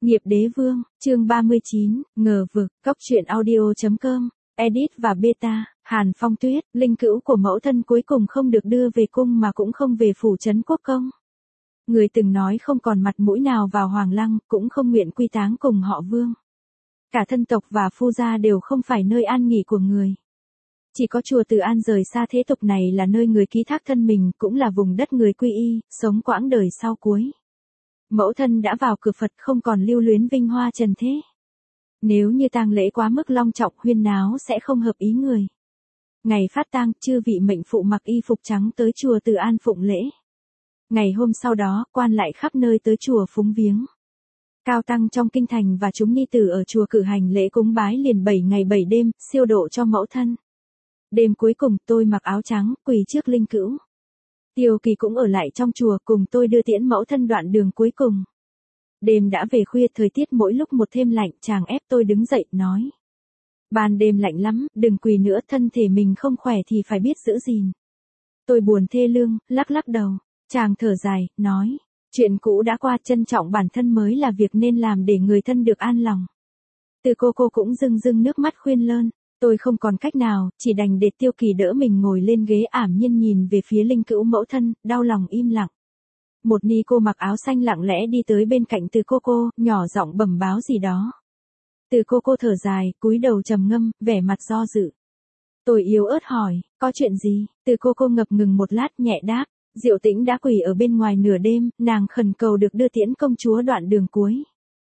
Nghiệp đế vương, chương 39, ngờ vực, cóc truyện audio.com, edit và beta, Hàn Phong Tuyết, linh cữu của mẫu thân cuối cùng không được đưa về cung mà cũng không về phủ trấn quốc công. Người từng nói không còn mặt mũi nào vào Hoàng Lăng, cũng không nguyện quy táng cùng họ Vương. Cả thân tộc và phu gia đều không phải nơi an nghỉ của người. Chỉ có chùa Từ An rời xa thế tục này là nơi người ký thác thân mình, cũng là vùng đất người quy y, sống quãng đời sau cuối. Mẫu thân đã vào cửa Phật không còn lưu luyến vinh hoa trần thế. Nếu như tang lễ quá mức long trọng huyên náo sẽ không hợp ý người. Ngày phát tang, chư vị mệnh phụ mặc y phục trắng tới chùa Từ An phụng lễ. Ngày hôm sau đó, quan lại khắp nơi tới chùa phúng viếng. Cao tăng trong kinh thành và chúng ni tử ở chùa cử hành lễ cúng bái liền 7 ngày 7 đêm, siêu độ cho mẫu thân. Đêm cuối cùng tôi mặc áo trắng, quỳ trước linh cữu. Tiêu Kỳ cũng ở lại trong chùa cùng tôi đưa tiễn mẫu thân đoạn đường cuối cùng. Đêm đã về khuya, thời tiết mỗi lúc một thêm lạnh, chàng ép tôi đứng dậy, nói. Ban đêm lạnh lắm, đừng quỳ nữa, thân thể mình không khỏe thì phải biết giữ gìn. Tôi buồn thê lương, lắc lắc đầu. Chàng thở dài, nói. Chuyện cũ đã qua, trân trọng bản thân mới là việc nên làm để người thân được an lòng. Từ cô cũng rưng rưng nước mắt khuyên lơn. Tôi không còn cách nào, chỉ đành để Tiêu Kỳ đỡ mình ngồi lên ghế ảm nhiên nhìn về phía linh cữu mẫu thân, đau lòng im lặng. Một ni cô mặc áo xanh lặng lẽ đi tới bên cạnh Từ cô, nhỏ giọng bẩm báo gì đó. Từ cô thở dài, cúi đầu trầm ngâm, vẻ mặt do dự. Tôi yếu ớt hỏi, có chuyện gì? Từ cô ngập ngừng một lát nhẹ đáp, Diệu Tĩnh đã quỳ ở bên ngoài nửa đêm, nàng khẩn cầu được đưa tiễn công chúa đoạn đường cuối.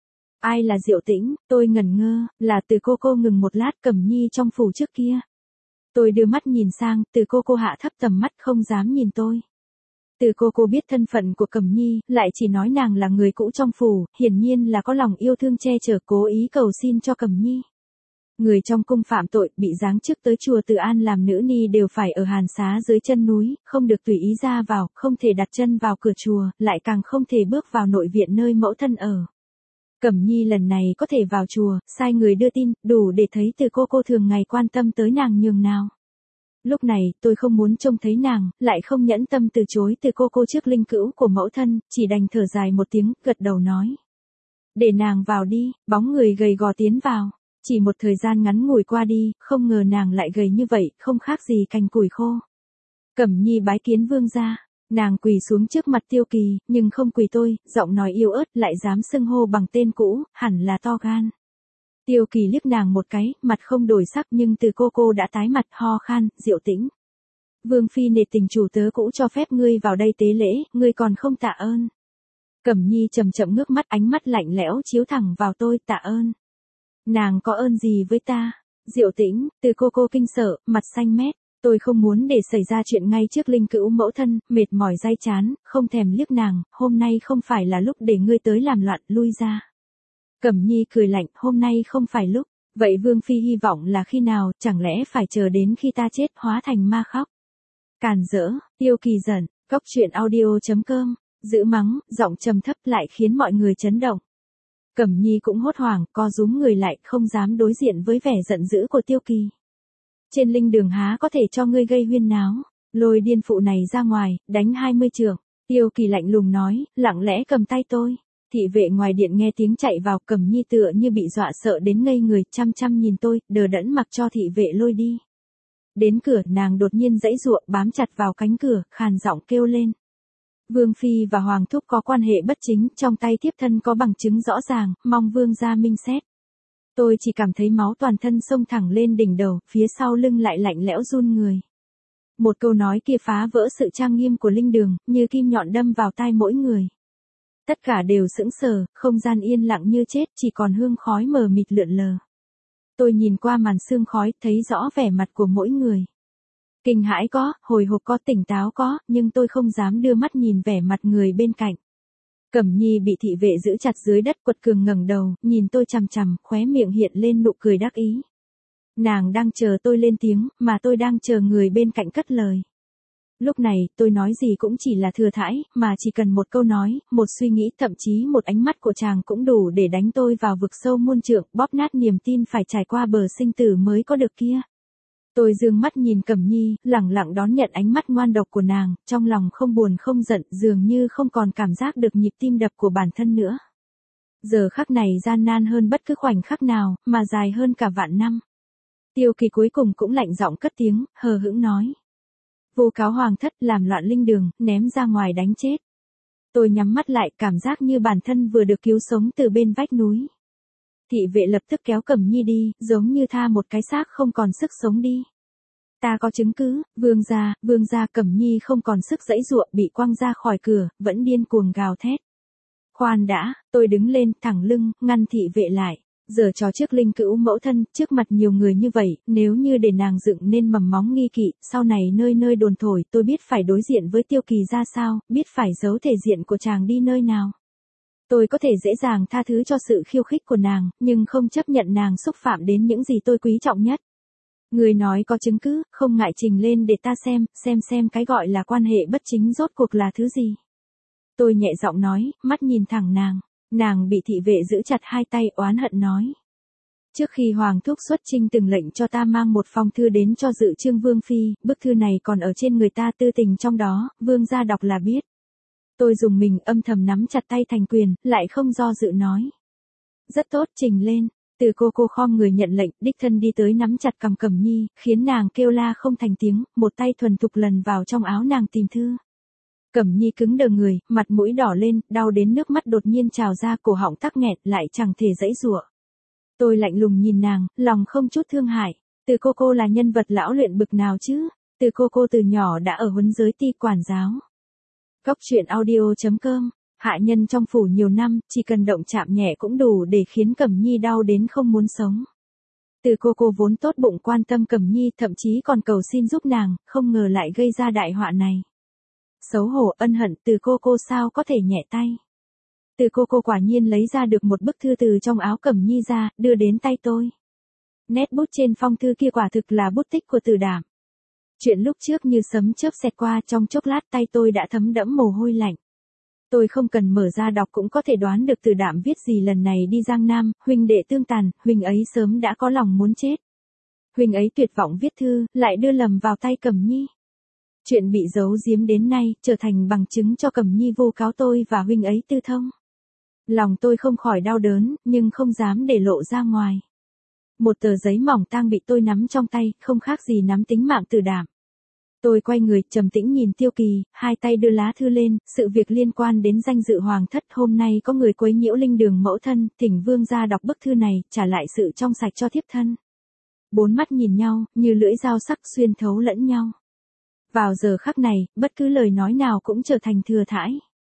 Ai là Diệu Tĩnh? Tôi ngẩn ngơ, là Từ cô ngừng một lát, Cẩm Nhi trong phủ trước kia. Tôi đưa mắt nhìn sang, Từ cô hạ thấp tầm mắt không dám nhìn tôi. Từ cô biết thân phận của Cẩm Nhi, lại chỉ nói nàng là người cũ trong phủ, hiển nhiên là có lòng yêu thương che chở, cố ý cầu xin cho Cẩm Nhi. Người trong cung phạm tội, bị giáng chức tới chùa Từ An làm nữ ni đều phải ở hàn xá dưới chân núi, không được tùy ý ra vào, không thể đặt chân vào cửa chùa, lại càng không thể bước vào nội viện nơi mẫu thân ở. Cẩm Nhi lần này có thể vào chùa, sai người đưa tin, đủ để thấy Từ cô thường ngày quan tâm tới nàng nhường nào. Lúc này, tôi không muốn trông thấy nàng, lại không nhẫn tâm từ chối Từ cô trước linh cữu của mẫu thân, chỉ đành thở dài một tiếng, gật đầu nói. Để nàng vào đi, bóng người gầy gò tiến vào. Chỉ một thời gian ngắn ngủi qua đi, không ngờ nàng lại gầy như vậy, không khác gì cành củi khô. Cẩm Nhi bái kiến vương gia. Nàng quỳ xuống trước mặt Tiêu Kỳ, nhưng không quỳ tôi, giọng nói yếu ớt, lại dám xưng hô bằng tên cũ, hẳn là to gan. Tiêu Kỳ liếc nàng một cái, mặt không đổi sắc, nhưng Từ cô đã tái mặt, ho khan. Diệu Tĩnh. Vương phi nể tình chủ tớ cũ cho phép ngươi vào đây tế lễ, ngươi còn không tạ ơn. Cẩm Nhi chậm chậm ngước mắt, ánh mắt lạnh lẽo chiếu thẳng vào tôi, tạ ơn. Nàng có ơn gì với ta? Diệu Tĩnh. Từ cô kinh sợ, mặt xanh mét. Tôi không muốn để xảy ra chuyện ngay trước linh cữu mẫu thân, mệt mỏi day chán, không thèm liếc nàng, hôm nay không phải là lúc để ngươi tới làm loạn, lui ra. Cẩm Nhi cười lạnh, hôm nay không phải lúc, vậy Vương phi hy vọng là khi nào, chẳng lẽ phải chờ đến khi ta chết hóa thành ma khóc. Càn rỡ, Tiêu Kỳ giận, cóc truyện audio.com, giữ mắng, giọng trầm thấp lại khiến mọi người chấn động. Cẩm Nhi cũng hốt hoảng, co rúm người lại, không dám đối diện với vẻ giận dữ của Tiêu Kỳ. Trên linh đường há có thể cho ngươi gây huyên náo, lôi điên phụ này ra ngoài, đánh 20 trượng. Tiêu Kỳ lạnh lùng nói, lặng lẽ cầm tay tôi. Thị vệ ngoài điện nghe tiếng chạy vào, Cẩm Nhi tựa như bị dọa sợ đến ngây người, chăm chăm nhìn tôi, đờ đẫn mặc cho thị vệ lôi đi. Đến cửa, nàng đột nhiên giãy giụa, bám chặt vào cánh cửa, khàn giọng kêu lên. Vương phi và hoàng thúc có quan hệ bất chính, trong tay thiếp thân có bằng chứng rõ ràng, mong vương gia minh xét. Tôi chỉ cảm thấy máu toàn thân xông thẳng lên đỉnh đầu, phía sau lưng lại lạnh lẽo run người. Một câu nói kia phá vỡ sự trang nghiêm của linh đường, như kim nhọn đâm vào tai mỗi người. Tất cả đều sững sờ, không gian yên lặng như chết, chỉ còn hương khói mờ mịt lượn lờ. Tôi nhìn qua màn sương khói, thấy rõ vẻ mặt của mỗi người. Kinh hãi có, hồi hộp có, tỉnh táo có, nhưng tôi không dám đưa mắt nhìn vẻ mặt người bên cạnh. Cẩm Nhi bị thị vệ giữ chặt dưới đất, quật cường ngẩng đầu, nhìn tôi chằm chằm, khóe miệng hiện lên nụ cười đắc ý. Nàng đang chờ tôi lên tiếng, mà tôi đang chờ người bên cạnh cất lời. Lúc này, tôi nói gì cũng chỉ là thừa thãi, mà chỉ cần một câu nói, một suy nghĩ, thậm chí một ánh mắt của chàng cũng đủ để đánh tôi vào vực sâu muôn trượng, bóp nát niềm tin phải trải qua bờ sinh tử mới có được kia. Tôi dương mắt nhìn Cẩm Nhi, lẳng lặng đón nhận ánh mắt ngoan độc của nàng, trong lòng không buồn không giận, dường như không còn cảm giác được nhịp tim đập của bản thân nữa. Giờ khắc này gian nan hơn bất cứ khoảnh khắc nào, mà dài hơn cả vạn năm. Tiêu Kỳ cuối cùng cũng lạnh giọng cất tiếng, hờ hững nói. Vu cáo hoàng thất làm loạn linh đường, ném ra ngoài đánh chết. Tôi nhắm mắt lại, cảm giác như bản thân vừa được cứu sống từ bên vách núi. Thị vệ lập tức kéo Cẩm Nhi đi, giống như tha một cái xác không còn sức sống đi. Ta có chứng cứ, vương gia. Cẩm Nhi không còn sức giãy giụa, bị quăng ra khỏi cửa, vẫn điên cuồng gào thét. Khoan đã, tôi đứng lên, thẳng lưng, ngăn thị vệ lại. Giờ trò trước linh cữu mẫu thân, trước mặt nhiều người như vậy, nếu như để nàng dựng nên mầm móng nghi kỵ, sau này nơi nơi đồn thổi, tôi biết phải đối diện với Tiêu Kỳ ra sao, biết phải giấu thể diện của chàng đi nơi nào. Tôi có thể dễ dàng tha thứ cho sự khiêu khích của nàng, nhưng không chấp nhận nàng xúc phạm đến những gì tôi quý trọng nhất. Người nói có chứng cứ, không ngại trình lên để ta xem cái gọi là quan hệ bất chính rốt cuộc là thứ gì. Tôi nhẹ giọng nói, mắt nhìn thẳng nàng. Nàng bị thị vệ giữ chặt hai tay, oán hận nói. Trước khi Hoàng thúc xuất chinh từng lệnh cho ta mang một phong thư đến cho dự Trương Vương Phi, bức thư này còn ở trên người ta, tư tình trong đó, vương gia đọc là biết. Tôi dùng mình âm thầm nắm chặt tay thành quyền, lại không do dự nói. Rất tốt, trình lên. Từ cô khom người nhận lệnh, đích thân đi tới nắm chặt cằm Cẩm Nhi, khiến nàng kêu la không thành tiếng, một tay thuần thục lần vào trong áo nàng tìm thư. Cẩm Nhi cứng đờ người, mặt mũi đỏ lên, đau đến nước mắt đột nhiên trào ra, cổ họng tắc nghẹt, lại chẳng thể giãy giụa. Tôi lạnh lùng nhìn nàng, lòng không chút thương hại. Từ cô là nhân vật lão luyện bực nào chứ? Từ cô từ nhỏ đã ở huấn giới ti quản giáo. Góc truyện audio.com. Hạ nhân trong phủ nhiều năm, chỉ cần động chạm nhẹ cũng đủ để khiến Cẩm Nhi đau đến không muốn sống. Từ cô vốn tốt bụng quan tâm Cẩm Nhi, thậm chí còn cầu xin giúp nàng, không ngờ lại gây ra đại họa này. Xấu hổ ân hận, từ cô sao có thể nhẹ tay. Từ cô quả nhiên lấy ra được một bức thư từ trong áo Cẩm Nhi ra, đưa đến tay tôi. Nét bút trên phong thư kia quả thực là bút tích của Từ Đảm. Chuyện lúc trước như sấm chớp xẹt qua, trong chốc lát tay tôi đã thấm đẫm mồ hôi lạnh. Tôi không cần mở ra đọc cũng có thể đoán được Từ Đảm viết gì lần này đi Giang Nam, huynh đệ tương tàn, huynh ấy sớm đã có lòng muốn chết. Huynh ấy tuyệt vọng viết thư, lại đưa lầm vào tay Cẩm Nhi. Chuyện bị giấu giếm đến nay, trở thành bằng chứng cho Cẩm Nhi vu cáo tôi và huynh ấy tư thông. Lòng tôi không khỏi đau đớn, nhưng không dám để lộ ra ngoài. Một tờ giấy mỏng tang bị tôi nắm trong tay, không khác gì nắm tính mạng Từ Đảm. Tôi quay người, trầm tĩnh nhìn Tiêu Kỳ, hai tay đưa lá thư lên, sự việc liên quan đến danh dự hoàng thất, hôm nay có người quấy nhiễu linh đường mẫu thân, thỉnh vương gia đọc bức thư này, trả lại sự trong sạch cho thiếp thân. Bốn mắt nhìn nhau, như lưỡi dao sắc xuyên thấu lẫn nhau. Vào giờ khắc này, bất cứ lời nói nào cũng trở thành thừa thãi.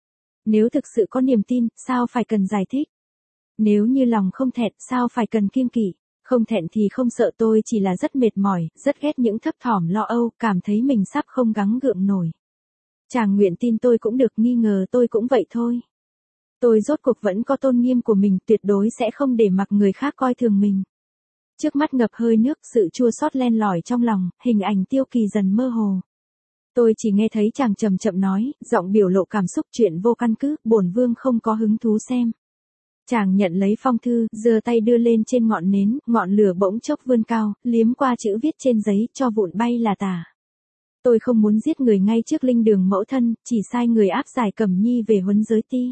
Nếu thực sự có niềm tin, sao phải cần giải thích? Nếu như lòng không thẹn, sao phải cần kiêng kỵ? Không thẹn thì không sợ, tôi chỉ là rất mệt mỏi, rất ghét những thấp thỏm lo âu, cảm thấy mình sắp không gắng gượng nổi. Chàng nguyện tin tôi cũng được, nghi ngờ tôi cũng vậy thôi. Tôi rốt cuộc vẫn có tôn nghiêm của mình, tuyệt đối sẽ không để mặc người khác coi thường mình. Trước mắt ngập hơi nước, sự chua xót len lỏi trong lòng, hình ảnh Tiêu Kỳ dần mơ hồ. Tôi chỉ nghe thấy chàng chậm chậm nói, giọng biểu lộ cảm xúc, chuyện vô căn cứ, bổn vương không có hứng thú xem. Chàng nhận lấy phong thư, giơ tay đưa lên trên ngọn nến, ngọn lửa bỗng chốc vươn cao, liếm qua chữ viết trên giấy, cho vụn bay là tả. Tôi không muốn giết người ngay trước linh đường mẫu thân, chỉ sai người áp giải Cẩm Nhi về huấn giới ti.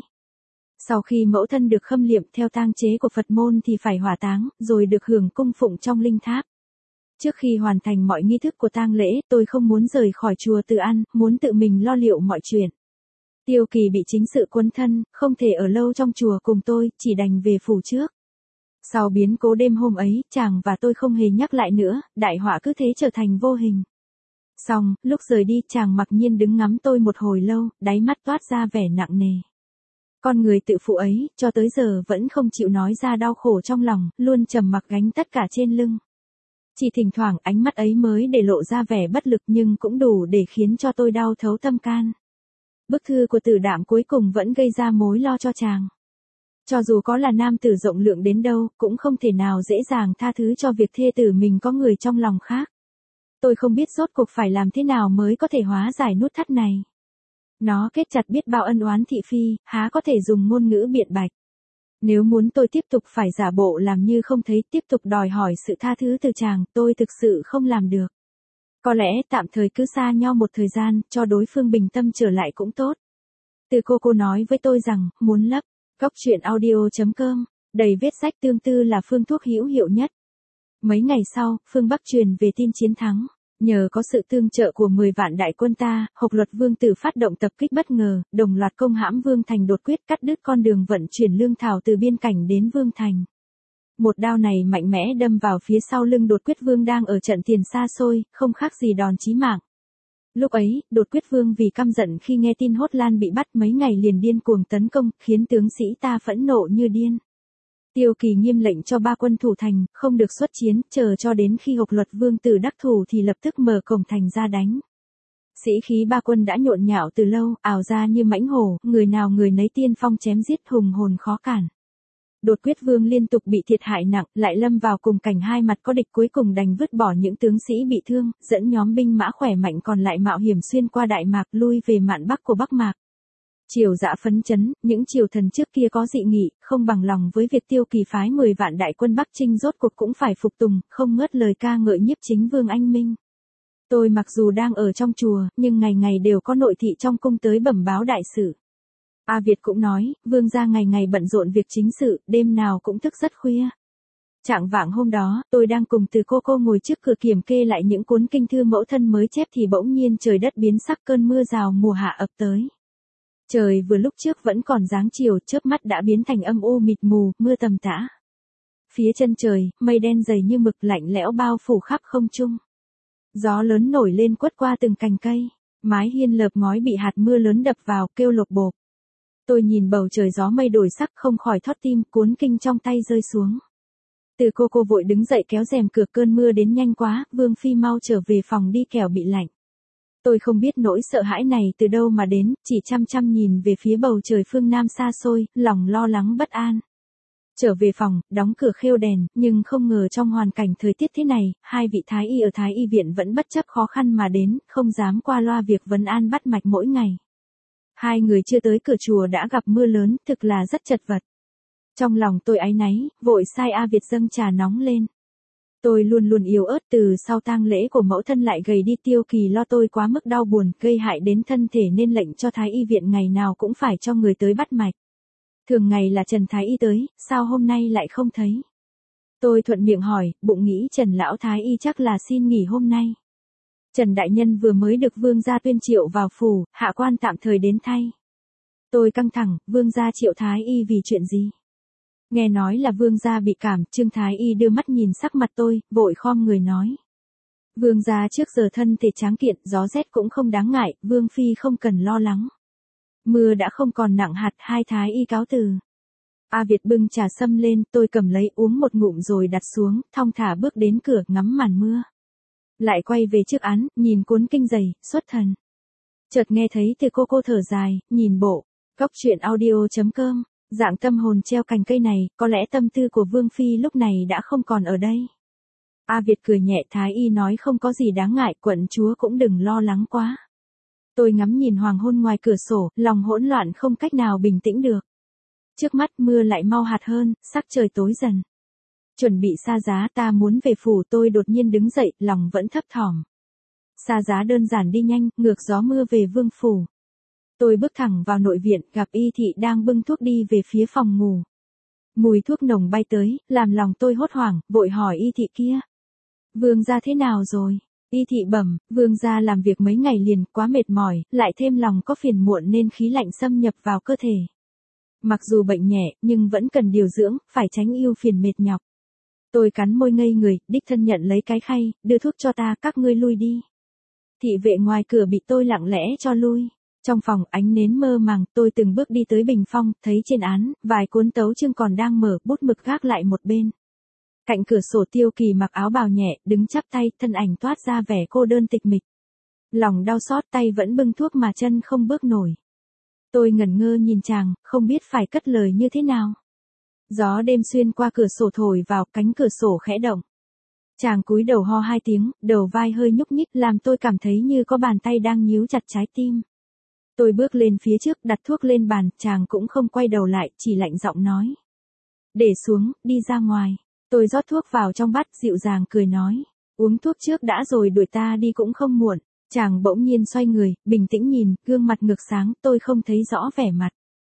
Sau khi mẫu thân được khâm liệm theo tang chế của Phật môn thì phải hỏa táng, rồi được hưởng cung phụng trong linh tháp. Trước khi hoàn thành mọi nghi thức của tang lễ, tôi không muốn rời khỏi chùa Từ An, muốn tự mình lo liệu mọi chuyện. Tiêu Kỳ bị chính sự quấn thân, không thể ở lâu trong chùa cùng tôi, chỉ đành về phủ trước. Sau biến cố đêm hôm ấy, chàng và tôi không hề nhắc lại nữa, đại họa cứ thế trở thành vô hình. Xong, lúc rời đi, chàng mặc nhiên đứng ngắm tôi một hồi lâu, đáy mắt toát ra vẻ nặng nề. Con người tự phụ ấy, cho tới giờ vẫn không chịu nói ra đau khổ trong lòng, luôn trầm mặc gánh tất cả trên lưng. Chỉ thỉnh thoảng ánh mắt ấy mới để lộ ra vẻ bất lực, nhưng cũng đủ để khiến cho tôi đau thấu tâm can. Bức thư của Từ Đảm cuối cùng vẫn gây ra mối lo cho chàng. Cho dù có là nam tử rộng lượng đến đâu, cũng không thể nào dễ dàng tha thứ cho việc thê tử mình có người trong lòng khác. Tôi không biết rốt cuộc phải làm thế nào mới có thể hóa giải nút thắt này. Nó kết chặt biết bao ân oán thị phi, há có thể dùng ngôn ngữ biện bạch. Nếu muốn tôi tiếp tục phải giả bộ làm như không thấy, tiếp tục đòi hỏi sự tha thứ từ chàng, tôi thực sự không làm được. Có lẽ tạm thời cứ xa nhau một thời gian, cho đối phương bình tâm trở lại cũng tốt. Từ cô nói với tôi rằng, muốn lấp Cóc truyện audio.com, đầy vết rách tương tư là phương thuốc hữu hiệu nhất. Mấy ngày sau, phương Bắc truyền về tin chiến thắng. Nhờ có sự tương trợ của 10 vạn đại quân ta, Hộc Luật Vương Tử phát động tập kích bất ngờ, đồng loạt công hãm Vương Thành, đột quyết cắt đứt con đường vận chuyển lương thảo từ biên cảnh đến Vương Thành. Một đao này mạnh mẽ đâm vào phía sau lưng Đột Quyết Vương đang ở trận tiền xa xôi, không khác gì đòn chí mạng. Lúc ấy, Đột Quyết Vương vì căm giận khi nghe tin Hốt Lan bị bắt mấy ngày liền điên cuồng tấn công, khiến tướng sĩ ta phẫn nộ như điên. Tiêu Kỳ nghiêm lệnh cho 3 quân thủ thành, không được xuất chiến, chờ cho đến khi Hộc Luật Vương Tử đắc thủ thì lập tức mở cổng thành ra đánh. Sĩ khí 3 quân đã nhộn nhạo từ lâu, ào ra như mãnh hổ, người nào người nấy tiên phong chém giết, hùng hồn khó cản. Đột Quyết Vương liên tục bị thiệt hại nặng, lại lâm vào cùng cảnh hai mặt có địch, cuối cùng đành vứt bỏ những tướng sĩ bị thương, dẫn nhóm binh mã khỏe mạnh còn lại mạo hiểm xuyên qua Đại Mạc lui về mạn Bắc của Bắc Mạc. Triều Dã phấn chấn, những triều thần trước kia có dị nghị, không bằng lòng với việc Tiêu Kỳ phái 10 vạn đại quân Bắc chinh rốt cuộc cũng phải phục tùng, không ngớt lời ca ngợi nhiếp chính vương anh minh. Tôi mặc dù đang ở trong chùa, nhưng ngày ngày đều có nội thị trong cung tới bẩm báo đại sự. A Việt cũng nói, vương gia ngày ngày bận rộn việc chính sự, đêm nào cũng thức rất khuya. Chạng vạng hôm đó, tôi đang cùng Từ cô ngồi trước cửa kiểm kê lại những cuốn kinh thư mẫu thân mới chép thì bỗng nhiên trời đất biến sắc, cơn mưa rào mùa hạ ập tới. Trời vừa lúc trước vẫn còn dáng chiều, chớp mắt đã biến thành âm u mịt mù, mưa tầm tã. Phía chân trời, mây đen dày như mực lạnh lẽo bao phủ khắp không trung. Gió lớn nổi lên quất qua từng cành cây, mái hiên lợp ngói bị hạt mưa lớn đập vào kêu lộp bộp. Tôi nhìn bầu trời gió mây đổi sắc không khỏi thót tim, cuốn kinh trong tay rơi xuống. Từ cô vội đứng dậy kéo rèm cửa, cơn mưa đến nhanh quá, Vương Phi mau trở về phòng đi kẻo bị lạnh. Tôi không biết nỗi sợ hãi này từ đâu mà đến, chỉ chăm chăm nhìn về phía bầu trời phương Nam xa xôi, lòng lo lắng bất an. Trở về phòng, đóng cửa khêu đèn, nhưng không ngờ trong hoàn cảnh thời tiết thế này, 2 vị thái y ở Thái y viện vẫn bất chấp khó khăn mà đến, không dám qua loa việc vấn an bắt mạch mỗi ngày. 2 người chưa tới cửa chùa đã gặp mưa lớn, thực là rất chật vật. Trong lòng tôi áy náy, vội sai A Việt dâng trà nóng lên. Tôi luôn luôn yếu ớt, từ sau tang lễ của mẫu thân lại gầy đi, Tiêu Kỳ lo tôi quá mức đau buồn, gây hại đến thân thể nên lệnh cho Thái y viện ngày nào cũng phải cho người tới bắt mạch. Thường ngày là Trần Thái y tới, sao hôm nay lại không thấy? Tôi thuận miệng hỏi, bụng nghĩ Trần lão Thái y chắc là xin nghỉ hôm nay. Trần đại nhân vừa mới được vương gia tuyên triệu vào phủ, hạ quan tạm thời đến thay. Tôi căng thẳng, vương gia triệu Thái y vì chuyện gì? Nghe nói là vương gia bị cảm, Trương Thái y đưa mắt nhìn sắc mặt tôi, vội khom người nói. Vương gia trước giờ thân thể tráng kiện, gió rét cũng không đáng ngại, vương phi không cần lo lắng. Mưa đã không còn nặng hạt, 2 thái y cáo từ. A Việt bưng trà sâm lên, tôi cầm lấy uống một ngụm rồi đặt xuống, thong thả bước đến cửa ngắm màn mưa. Lại quay về trước án, nhìn cuốn kinh dày, xuất thần. Chợt nghe thấy Từ cô thở dài, nhìn bộ. Cóc truyện audio.com, dạng tâm hồn treo cành cây này, có lẽ tâm tư của Vương Phi lúc này đã không còn ở đây. A Việt cười nhẹ, Thái y nói không có gì đáng ngại, quận chúa cũng đừng lo lắng quá. Tôi ngắm nhìn hoàng hôn ngoài cửa sổ, lòng hỗn loạn không cách nào bình tĩnh được. Trước mắt mưa lại mau hạt hơn, sắc trời tối dần. Chuẩn bị xa giá, ta muốn về phủ, tôi đột nhiên đứng dậy, lòng vẫn thấp thỏm. Xa giá đơn giản đi nhanh, ngược gió mưa về vương phủ. Tôi bước thẳng vào nội viện, gặp Y Thị đang bưng thuốc đi về phía phòng ngủ. Mùi thuốc nồng bay tới, làm lòng tôi hốt hoảng, vội hỏi Y Thị kia. Vương gia thế nào rồi? Y Thị bẩm, vương gia làm việc mấy ngày liền quá mệt mỏi, lại thêm lòng có phiền muộn nên khí lạnh xâm nhập vào cơ thể. Mặc dù bệnh nhẹ, nhưng vẫn cần điều dưỡng, phải tránh ưu phiền mệt nhọc. Tôi cắn môi ngây người, đích thân nhận lấy cái khay, đưa thuốc cho ta, các ngươi lui đi. Thị vệ ngoài cửa bị tôi lặng lẽ cho lui. Trong phòng ánh nến mơ màng, tôi từng bước đi tới bình phong, thấy trên án, vài cuốn tấu chương còn đang mở, bút mực gác lại một bên. Cạnh cửa sổ Tiêu Kỳ mặc áo bào nhẹ, đứng chắp tay, thân ảnh toát ra vẻ cô đơn tịch mịch. Lòng đau xót, tay vẫn bưng thuốc mà chân không bước nổi. Tôi ngẩn ngơ nhìn chàng, không biết phải cất lời như thế nào. Gió đêm xuyên qua cửa sổ thổi vào, cánh cửa sổ khẽ động. Chàng cúi đầu ho 2 tiếng, đầu vai hơi nhúc nhích làm tôi cảm thấy như có bàn tay đang níu chặt trái tim. Tôi bước lên phía trước, đặt thuốc lên bàn, chàng cũng không quay đầu lại, chỉ lạnh giọng nói. Để xuống, đi ra ngoài. Tôi rót thuốc vào trong bát, dịu dàng cười nói. Uống thuốc trước đã rồi đuổi ta đi cũng không muộn. Chàng bỗng nhiên xoay người, bình tĩnh nhìn, gương mặt ngược sáng, tôi không thấy rõ vẻ mặt.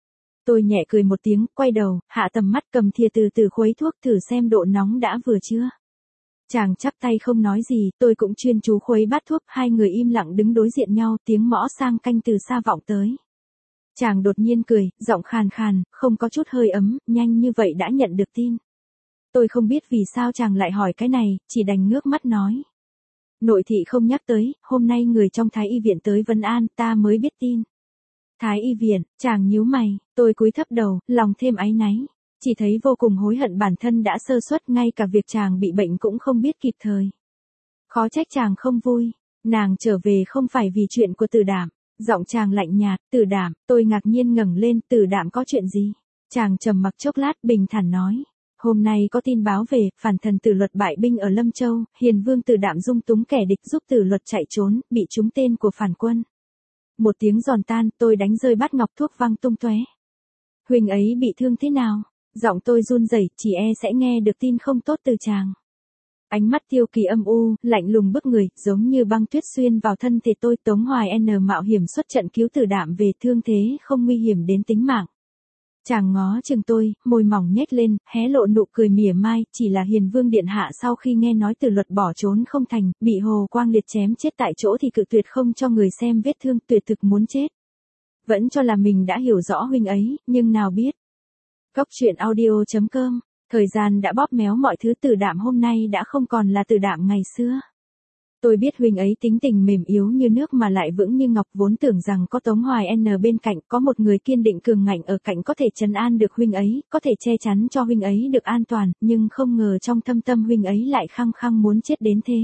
Tôi nhẹ cười một tiếng, quay đầu, hạ tầm mắt cầm thìa từ từ khuấy thuốc thử xem độ nóng đã vừa chưa. Chàng chắp tay không nói gì, tôi cũng chuyên chú khuấy bát thuốc, hai người im lặng đứng đối diện nhau, tiếng mõ sang canh từ xa vọng tới. Chàng đột nhiên cười, giọng khàn khàn, không có chút hơi ấm, nhanh như vậy đã nhận được tin. Tôi không biết vì sao chàng lại hỏi cái này, chỉ đành ngước mắt nói. Nội thị không nhắc tới, hôm nay người trong Thái y viện tới vấn an, ta mới biết tin. Thái y viện, chàng nhíu mày, tôi cúi thấp đầu, lòng thêm áy náy. Chỉ thấy vô cùng hối hận bản thân đã sơ suất, ngay cả việc chàng bị bệnh cũng không biết kịp thời. Khó trách chàng không vui, nàng trở về không phải vì chuyện của Tử Đảm. Giọng chàng lạnh nhạt, Tử Đảm, tôi ngạc nhiên ngẩng lên, Tử Đảm có chuyện gì? Chàng trầm mặc chốc lát bình thản nói. Hôm nay có tin báo về, phản thần Tử Luật bại binh ở Lâm Châu, Hiền Vương Tử Đảm dung túng kẻ địch giúp Tử Luật chạy trốn, bị trúng tên của phản quân. Một tiếng giòn tan, tôi đánh rơi bát ngọc thuốc văng tung tóe. Huynh ấy bị thương thế nào? Giọng tôi run rẩy, chỉ e sẽ nghe được tin không tốt từ chàng. Ánh mắt Tiêu Kỳ âm u, lạnh lùng bức người, giống như băng tuyết xuyên vào thân thể tôi. Tống Hoài N mạo hiểm xuất trận cứu Tử Đảm về, thương thế không nguy hiểm đến tính mạng. Chàng ngó chừng tôi, môi mỏng nhếch lên, hé lộ nụ cười mỉa mai, chỉ là Hiền Vương điện hạ sau khi nghe nói Tử Luật bỏ trốn không thành, bị Hồ Quang Liệt chém chết tại chỗ thì cự tuyệt không cho người xem vết thương, tuyệt thực muốn chết. Vẫn cho là mình đã hiểu rõ huynh ấy, nhưng nào biết. Cốc truyện audio.com, thời gian đã bóp méo mọi thứ. Tử Đảm hôm nay đã không còn là Tử Đảm ngày xưa. Tôi biết huynh ấy tính tình mềm yếu như nước mà lại vững như ngọc, vốn tưởng rằng có Tống Hoài N bên cạnh, có một người kiên định cường ngạnh ở cạnh có thể trấn an được huynh ấy, có thể che chắn cho huynh ấy được an toàn, nhưng không ngờ trong thâm tâm huynh ấy lại khăng khăng muốn chết đến thế.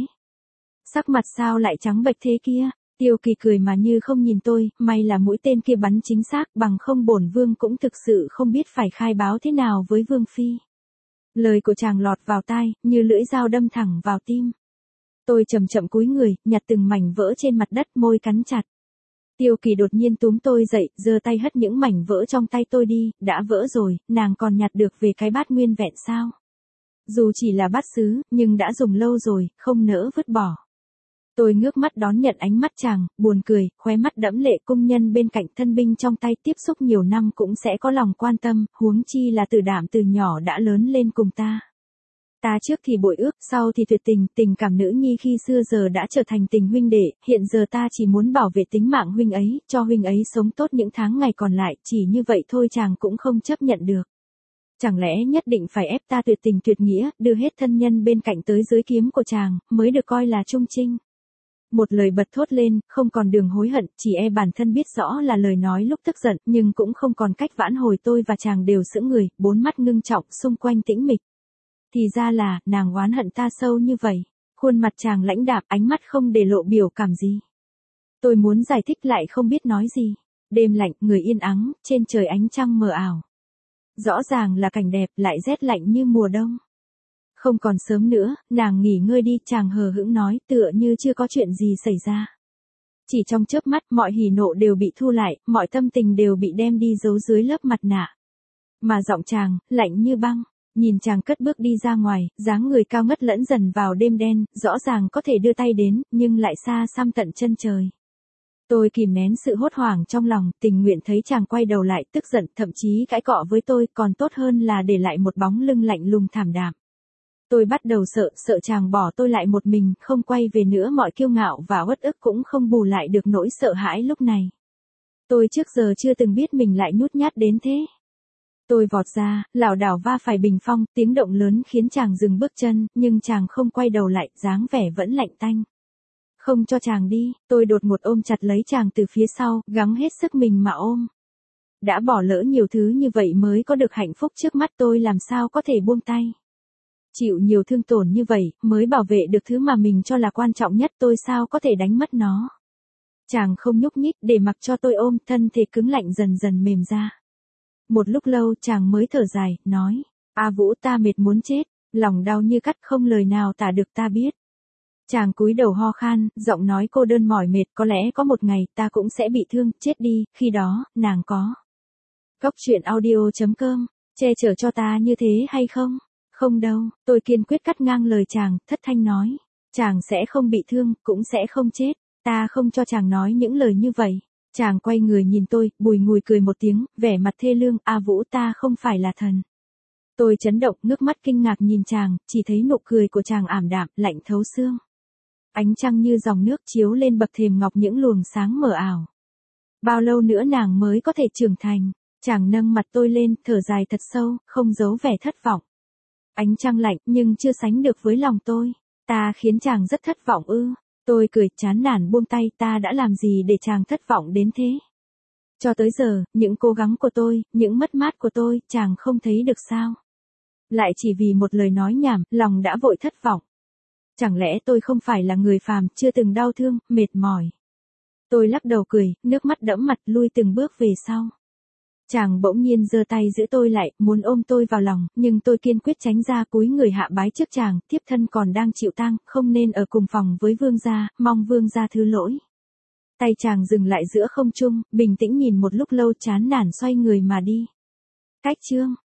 Sắc mặt sao lại trắng bệch thế kia? Tiêu Kỳ cười mà như không nhìn tôi, may là mũi tên kia bắn chính xác, bằng không bổn vương cũng thực sự không biết phải khai báo thế nào với vương phi. Lời của chàng lọt vào tai, như lưỡi dao đâm thẳng vào tim. Tôi chậm chậm cúi người, nhặt từng mảnh vỡ trên mặt đất, môi cắn chặt. Tiêu Kỳ đột nhiên túm tôi dậy, giơ tay hất những mảnh vỡ trong tay tôi đi, đã vỡ rồi, nàng còn nhặt được về cái bát nguyên vẹn sao? Dù chỉ là bát sứ, nhưng đã dùng lâu rồi, không nỡ vứt bỏ. Tôi ngước mắt đón nhận ánh mắt chàng, buồn cười, khóe mắt đẫm lệ. Cung nhân bên cạnh, thân binh trong tay tiếp xúc nhiều năm cũng sẽ có lòng quan tâm, huống chi là Tử Đảm từ nhỏ đã lớn lên cùng ta. Ta trước thì bội ước, sau thì tuyệt tình, tình cảm nữ nhi khi xưa giờ đã trở thành tình huynh đệ, hiện giờ ta chỉ muốn bảo vệ tính mạng huynh ấy, cho huynh ấy sống tốt những tháng ngày còn lại, chỉ như vậy thôi chàng cũng không chấp nhận được. Chẳng lẽ nhất định phải ép ta tuyệt tình tuyệt nghĩa, đưa hết thân nhân bên cạnh tới dưới kiếm của chàng, mới được coi là trung trinh? Một lời bật thốt lên, không còn đường hối hận, chỉ e bản thân biết rõ là lời nói lúc tức giận, nhưng cũng không còn cách vãn hồi. Tôi và chàng đều sững người, bốn mắt ngưng trọng, xung quanh tĩnh mịch. Thì ra là, nàng oán hận ta sâu như vậy. Khuôn mặt chàng lãnh đạm, ánh mắt không để lộ biểu cảm gì. Tôi muốn giải thích lại không biết nói gì. Đêm lạnh, người yên ắng, trên trời ánh trăng mờ ảo. Rõ ràng là cảnh đẹp, lại rét lạnh như mùa đông. Không còn sớm nữa, nàng nghỉ ngơi đi, chàng hờ hững nói, tựa như chưa có chuyện gì xảy ra. Chỉ trong chớp mắt, mọi hỉ nộ đều bị thu lại, mọi tâm tình đều bị đem đi giấu dưới lớp mặt nạ. Mà giọng chàng, lạnh như băng. Nhìn chàng cất bước đi ra ngoài, dáng người cao ngất lẫn dần vào đêm đen, rõ ràng có thể đưa tay đến, nhưng lại xa xăm tận chân trời. Tôi kìm nén sự hốt hoảng trong lòng, tình nguyện thấy chàng quay đầu lại, tức giận, thậm chí cãi cọ với tôi, còn tốt hơn là để lại một bóng lưng lạnh lùng thảm đạm. Tôi bắt đầu sợ chàng bỏ tôi lại một mình, không quay về nữa. Mọi kiêu ngạo và uất ức cũng không bù lại được nỗi sợ hãi lúc này. Tôi trước giờ chưa từng biết mình lại nhút nhát đến thế. Tôi vọt ra, lảo đảo va phải bình phong, tiếng động lớn khiến chàng dừng bước chân, nhưng chàng không quay đầu lại, dáng vẻ vẫn lạnh tanh. Không cho chàng đi, tôi đột ngột ôm chặt lấy chàng từ phía sau, gắng hết sức mình mà ôm. Đã bỏ lỡ nhiều thứ như vậy mới có được hạnh phúc trước mắt, tôi làm sao có thể buông tay. Chịu nhiều thương tổn như vậy, mới bảo vệ được thứ mà mình cho là quan trọng nhất, tôi sao có thể đánh mất nó. Chàng không nhúc nhích, để mặc cho tôi ôm, thân thể cứng lạnh dần dần mềm ra. Một lúc lâu chàng mới thở dài, nói, A Vũ, ta mệt muốn chết, lòng đau như cắt, không lời nào tả được, ta biết. Chàng cúi đầu ho khan, giọng nói cô đơn mỏi mệt, có lẽ có một ngày ta cũng sẽ bị thương, chết đi, khi đó, nàng có. Cốc truyện audio.com, che chở cho ta như thế hay không? Không đâu, tôi kiên quyết cắt ngang lời chàng, thất thanh nói. Chàng sẽ không bị thương, cũng sẽ không chết. Ta không cho chàng nói những lời như vậy. Chàng quay người nhìn tôi, bùi ngùi cười một tiếng, vẻ mặt thê lương, A Vũ ta không phải là thần. Tôi chấn động, ngước mắt kinh ngạc nhìn chàng, chỉ thấy nụ cười của chàng ảm đạm, lạnh thấu xương. Ánh trăng như dòng nước chiếu lên bậc thềm ngọc những luồng sáng mờ ảo. Bao lâu nữa nàng mới có thể trưởng thành? Chàng nâng mặt tôi lên, thở dài thật sâu, không giấu vẻ thất vọng. Ánh trăng lạnh nhưng chưa sánh được với lòng tôi. Ta khiến chàng rất thất vọng ư? Tôi cười chán nản buông tay, ta đã làm gì để chàng thất vọng đến thế? Cho tới giờ, những cố gắng của tôi, những mất mát của tôi, chàng không thấy được sao? Lại chỉ vì một lời nói nhảm, lòng đã vội thất vọng. Chẳng lẽ tôi không phải là người phàm, chưa từng đau thương, mệt mỏi? Tôi lắc đầu cười, nước mắt đẫm mặt lui từng bước về sau. Chàng bỗng nhiên giơ tay giữ tôi lại, muốn ôm tôi vào lòng, nhưng tôi kiên quyết tránh ra, cúi người hạ bái trước chàng, thiếp thân còn đang chịu tang, không nên ở cùng phòng với vương gia, mong vương gia thứ lỗi. Tay chàng dừng lại giữa không trung, bình tĩnh nhìn một lúc lâu chán nản xoay người mà đi. Cách chương